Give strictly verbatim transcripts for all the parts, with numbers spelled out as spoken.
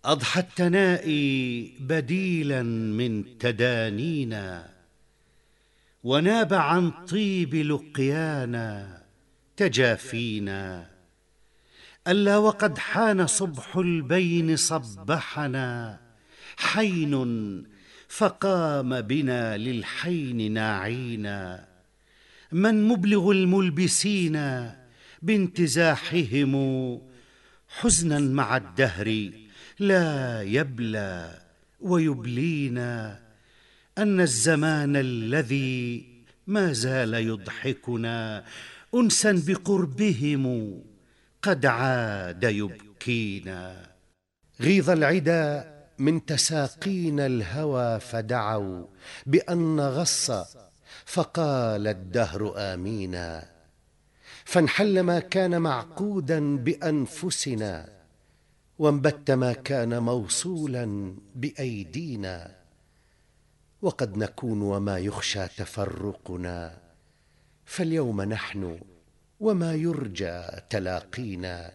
أضحى التنائي بديلا من تدانينا، وناب عن طيب لقيانا تجافينا. ألا وقد حان صبح البين صبحنا حين، فقام بنا للحين ناعينا. من مبلغ الملبسين بانتزاحهم حزنا مع الدهر لا يبلى ويبلينا. أن الزمان الذي ما زال يضحكنا أنسا بقربهم قد عاد يبكينا. غيظ العدا من تساقينا الهوى فدعوا بأن نغص، فقال الدهر آمينا. فانحل ما كان معقودا بأنفسنا، وانبت ما كان موصولا بأيدينا. وقد نكون وما يخشى تفرقنا، فاليوم نحن وما يرجى تلاقينا.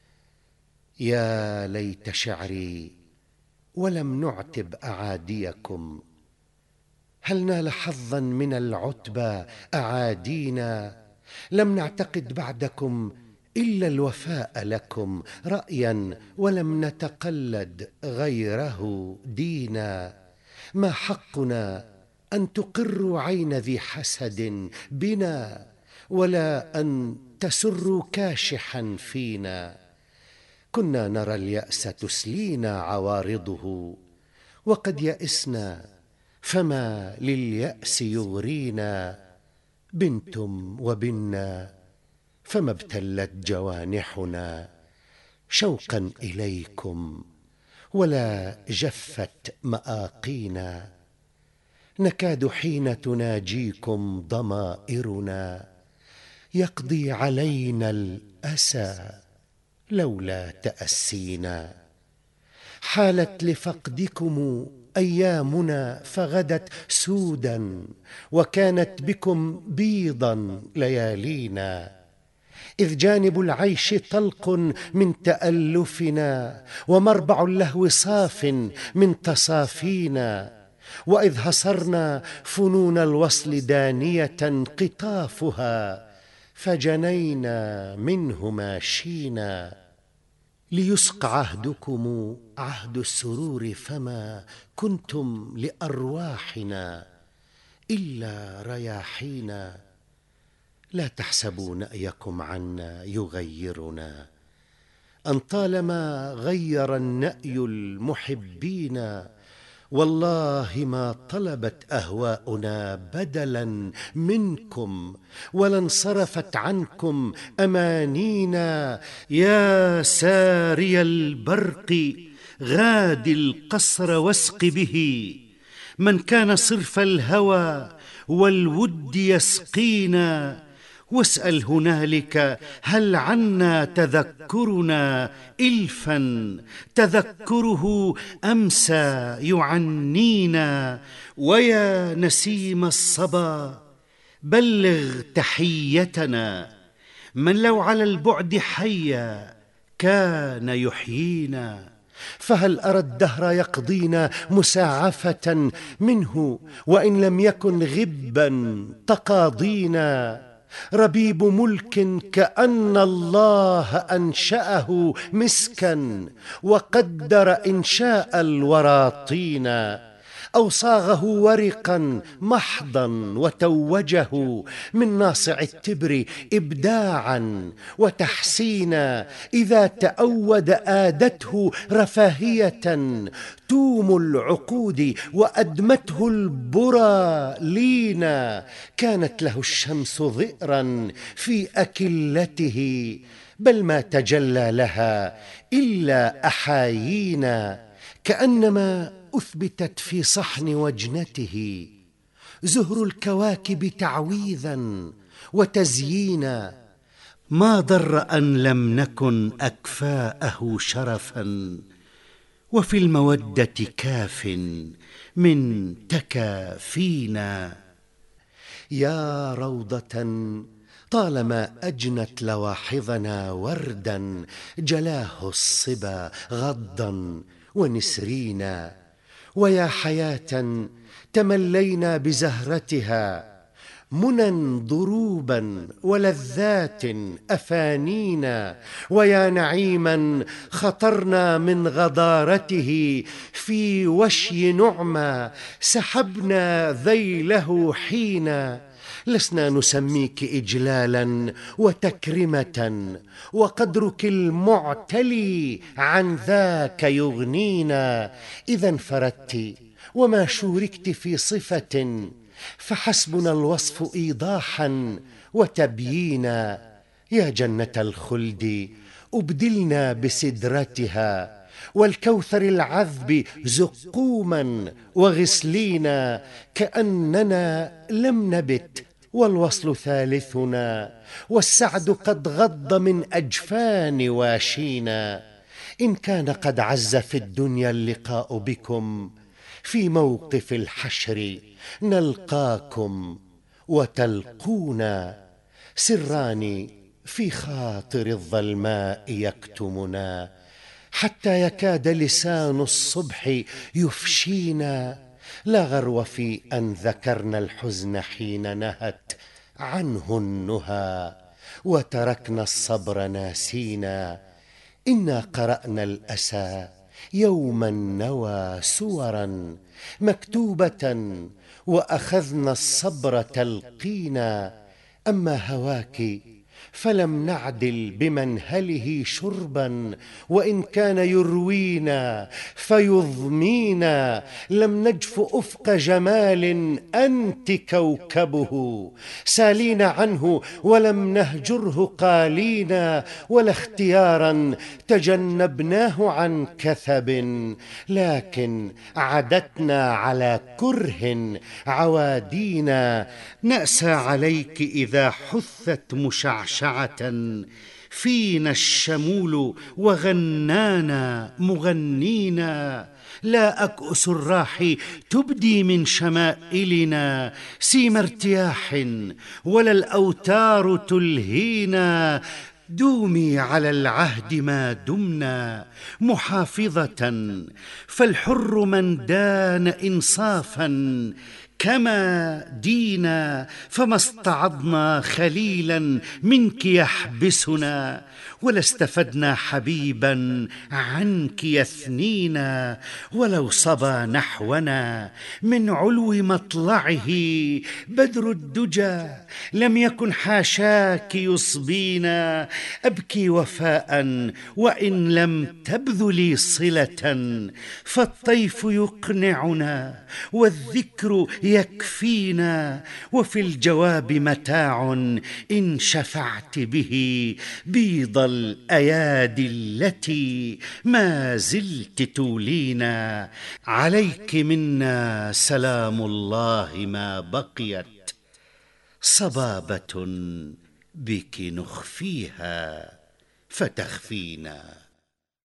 يا ليت شعري ولم نعتب أعاديكم، هل نال حظا من العتبى أعادينا. لم نعتقد بعدكم إلا الوفاء لكم رأيا، ولم نتقلد غيره دينا. ما حقنا أن تقروا عين ذي حسد بنا، ولا أن تسروا كاشحا فينا. كنا نرى اليأس تسلينا عوارضه، وقد يئسنا فما لليأس يغرينا. بنتم وبنا فما ابتلت جوانحنا شوقا إليكم، ولا جفت مآقينا. نكاد حين تناجيكم ضمائرنا يقضي علينا الأسى لولا تأسينا. حالت لفقدكم أيامنا فغدت سودا، وكانت بكم بيضا ليالينا. إذ جانب العيش طلق من تألفنا، ومربع اللهو صاف من تصافينا. وإذ هصرنا فنون الوصل دانية قطافها، فجنينا منه ماشينا. ليسق عهدكم عهد السرور، فما كنتم لأرواحنا إلا رياحينا. لا تحسبوا نأيكم عنا يغيرنا، أن طالما غير النأي المحبين. والله ما طلبت أهواؤنا بدلا منكم، ولا انصرفت عنكم أمانينا. يا ساري البرق غاد القصر واسق به، من كان صرف الهوى والود يسقينا. واسأل هنالك هل عنا تذكرنا إلفا، تذكره أمسى يعنينا. ويا نسيم الصبا بلغ تحيتنا، من لو على البعد حيا كان يحيينا. فهل أرى الدهر يقضينا مساعفة منه، وإن لم يكن غبا تقاضينا. ربيب ملك كأن الله أنشأه مسكا، وقدر إنشاء الورى طينا. أو صاغه ورقا محضا وتوجه من ناصع التبر إبداعا وتحسينا. إذا تأود آدته رفاهية توم العقود، وأدمته البرى لينا. كانت له الشمس ضئرا في أكلته، بل ما تجلى لها إلا أحايينا. كأنما أثبتت في صحن وجنته زهر الكواكب تعويذا وتزيينا. ما ضر أن لم نكن أكفاءه شرفا، وفي المودة كاف من تكافينا. يا روضة طالما أجنت لواحظنا وردا جلاه الصبا غضا ونسرينا، ويا حياة تملينا بزهرتها، منى ضروبا ولذات أفانينا، ويا نعيما خطرنا من غضارته، في وشي نعمى سحبنا ذيله حينا. لسنا نسميك إجلالا وتكرمة، وقدرك المعتلي عن ذاك يغنينا. إذا انفردت وما شوركت في صفة، فحسبنا الوصف إيضاحا وتبيينا. يا جنة الخلد أبدلنا بسدرتها، والكوثر العذب زقوما وغسلينا، كأننا لم نبت والوصل ثالثنا، والسعد قد غض من أجفان واشينا. إن كان قد عز في الدنيا اللقاء بكم، في موقف الحشر نلقاكم وتلقونا. سران في خاطر الظلماء يكتمنا، حتى يكاد لسان الصبح يفشينا. لا غرو في أن ذكرنا الحزن حين نهت عنه النهى، وتركنا الصبر ناسينا. إنا قرأنا الأسى يوما نوى سورا مكتوبة، وأخذنا الصبر تلقينا. أما هواك فلم نعدل بمنهله شربا، وإن كان يروينا فيضمينا. لم نجف أفق جمال أنت كوكبه، سالين عنه ولم نهجره قالينا. ولا اختيارا تجنبناه عن كثب، لكن عدتنا على كره عوادينا. نأسى عليك إذا حثت مشعشعة، فينا الشمول وغنانا مغنينا. لا أكؤس الراح تبدي من شمائلنا سيم ارتياح، ولا الأوتار تلهينا. دومي على العهد ما دمنا محافظة، فالحر من دان إنصافا كما دينا. فما استعضنا خليلا منك يحبسنا، ولا استفدنا حبيبا عنك يثنينا. ولو صبا نحونا من علو مطلعه بدر الدجى، لم يكن حاشاك يصبينا. أبكي وفاء وإن لم تبذلي صلة، فالطيف يقنعنا والذكر يكفينا. وفي الجواب متاع إن شفعت به بيض الأيادي التي ما زلت تولينا. عليك منا سلام الله ما بقيت، صبابة بك نخفيها فتخفينا.